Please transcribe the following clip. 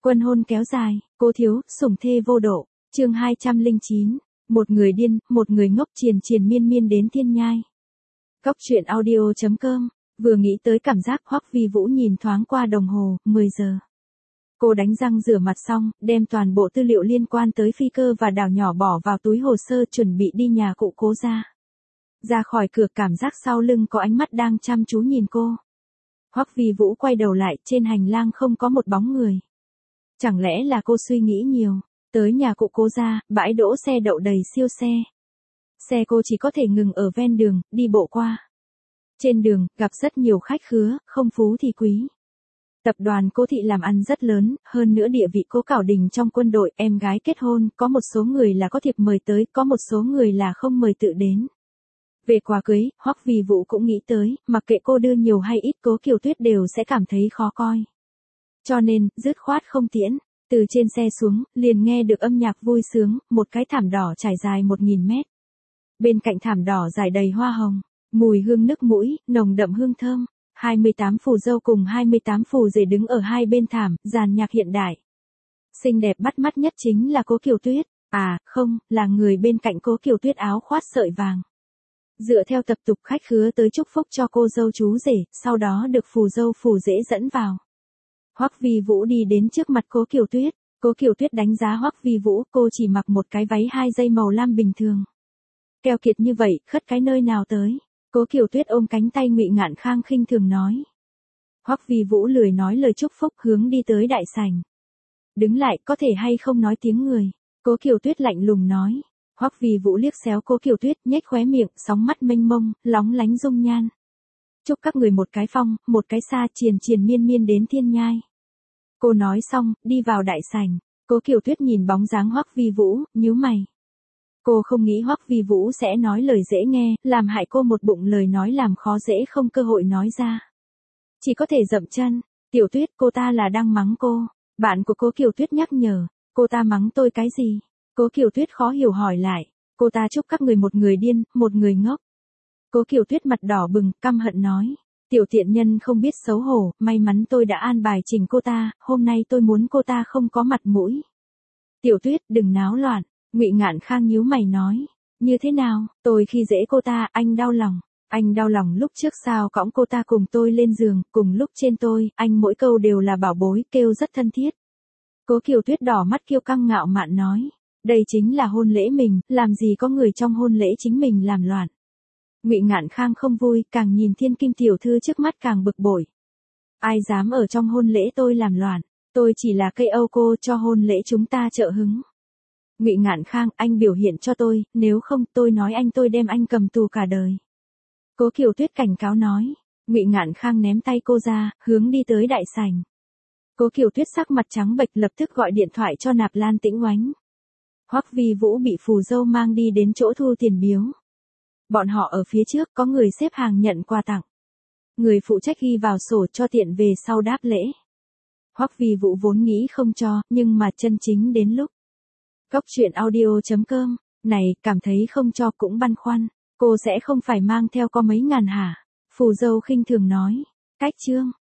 Quân hôn kéo dài, cố thiếu, sủng thê vô độ, chương 209, một người điên, một người ngốc triền triền miên miên đến thiên nhai. Góc truyện audio.com, vừa nghĩ tới cảm giác Hoắc Vi Vũ nhìn thoáng qua đồng hồ, 10 giờ. Cô đánh răng rửa mặt xong, đem toàn bộ tư liệu liên quan tới phi cơ và đảo nhỏ bỏ vào túi hồ sơ chuẩn bị đi nhà cụ Cố ra. Ra khỏi cửa cảm giác sau lưng có ánh mắt đang chăm chú nhìn cô. Hoắc Vi Vũ quay đầu lại, trên hành lang không có một bóng người. Chẳng lẽ là cô suy nghĩ nhiều, tới nhà cụ Cố ra, bãi đỗ xe đậu đầy siêu xe. Xe cô chỉ có thể ngừng ở ven đường, đi bộ qua. Trên đường, gặp rất nhiều khách khứa, không phú thì quý. Tập đoàn Cố Thị làm ăn rất lớn, hơn nữa địa vị Cố Cảo Đình trong quân đội, em gái kết hôn, có một số người là có thiệp mời tới, có một số người là không mời tự đến. Về quà cưới, Hoắc Vi Vũ cũng nghĩ tới, mặc kệ cô đưa nhiều hay ít Cố Kiều Tuyết đều sẽ cảm thấy khó coi. Cho nên, dứt khoát không tiễn, từ trên xe xuống, liền nghe được âm nhạc vui sướng, một cái thảm đỏ trải dài 1000 mét. Bên cạnh thảm đỏ rải đầy hoa hồng, mùi hương nức mũi, nồng đậm hương thơm. 28 phù dâu cùng 28 phù rể đứng ở hai bên thảm, dàn nhạc hiện đại. Xinh đẹp bắt mắt nhất chính là Cố Kiều Tuyết, à, không, là người bên cạnh Cố Kiều Tuyết áo khoác sợi vàng. Dựa theo tập tục khách khứa tới chúc phúc cho cô dâu chú rể, sau đó được phù dâu phù rể dẫn vào. Hoắc Vi Vũ đi đến trước mặt Cố Kiều Tuyết, Cố Kiều Tuyết đánh giá Hoắc Vi Vũ, cô chỉ mặc một cái váy 2 dây màu lam bình thường. Keo kiệt như vậy, khất cái nơi nào tới? Cố Kiều Tuyết ôm cánh tay Ngụy Ngạn Khang khinh thường nói. Hoắc Vi Vũ lười nói lời chúc phúc, hướng đi tới đại sảnh. Đứng lại, có thể hay không nói tiếng người? Cố Kiều Tuyết lạnh lùng nói. Hoắc Vi Vũ liếc xéo Cố Kiều Tuyết, nhếch khóe miệng, sóng mắt mênh mông, lóng lánh dung nhan. Chúc các người một cái phong, một cái xa, triền triền miên miên đến thiên nhai. Cô nói xong, đi vào đại sảnh. Cố Kiều Tuyết nhìn bóng dáng Hoắc Vi Vũ, nhíu mày. Cô không nghĩ Hoắc Vi Vũ sẽ nói lời dễ nghe, làm hại cô một bụng lời nói làm khó dễ không cơ hội nói ra. Chỉ có thể dậm chân. Tiểu Tuyết, cô ta là đang mắng cô. Bạn của Cố Kiều Tuyết nhắc nhở. Cô ta mắng tôi cái gì? Cố Kiều Tuyết khó hiểu hỏi lại. Cô ta chúc các người một người điên, một người ngốc. Cố Kiều Tuyết mặt đỏ bừng, căm hận nói. Tiểu tiện nhân không biết xấu hổ, may mắn tôi đã an bài chỉnh cô ta, hôm nay tôi muốn cô ta không có mặt mũi. Tiểu Tuyết, đừng náo loạn. Ngụy Ngạn Khang nhíu mày nói. Như thế nào, tôi khi dễ cô ta, anh đau lòng. Anh đau lòng lúc trước sao cõng cô ta cùng tôi lên giường, cùng lúc trên tôi, anh mỗi câu đều là bảo bối, kêu rất thân thiết. Cố Kiều Tuyết đỏ mắt kiêu căng ngạo mạn nói. Đây chính là hôn lễ mình, làm gì có người trong hôn lễ chính mình làm loạn. Ngụy Ngạn Khang không vui, càng nhìn thiên kim tiểu thư trước mắt càng bực bội. Ai dám ở trong hôn lễ tôi làm loạn, tôi chỉ là cây âu cô cho hôn lễ chúng ta trợ hứng. Ngụy Ngạn Khang, anh biểu hiện cho tôi, nếu không tôi nói anh tôi đem anh cầm tù cả đời. Cố Kiều Tuyết cảnh cáo nói. Ngụy Ngạn Khang ném tay cô ra, hướng đi tới đại sảnh. Cố Kiều Tuyết sắc mặt trắng bệch lập tức gọi điện thoại cho Nạp Lan Tĩnh Oánh. Hoắc Vi Vũ bị phù dâu mang đi đến chỗ thu tiền biếu. Bọn họ ở phía trước có người xếp hàng nhận quà tặng. Người phụ trách ghi vào sổ cho tiện về sau đáp lễ. Hoắc Vi Vũ vốn nghĩ không cho, nhưng mà chân chính đến lúc. Góc truyện audio.com, này, cảm thấy không cho cũng băn khoăn, cô sẽ không phải mang theo có mấy ngàn hả? Phù dâu khinh thường nói. Cách chương.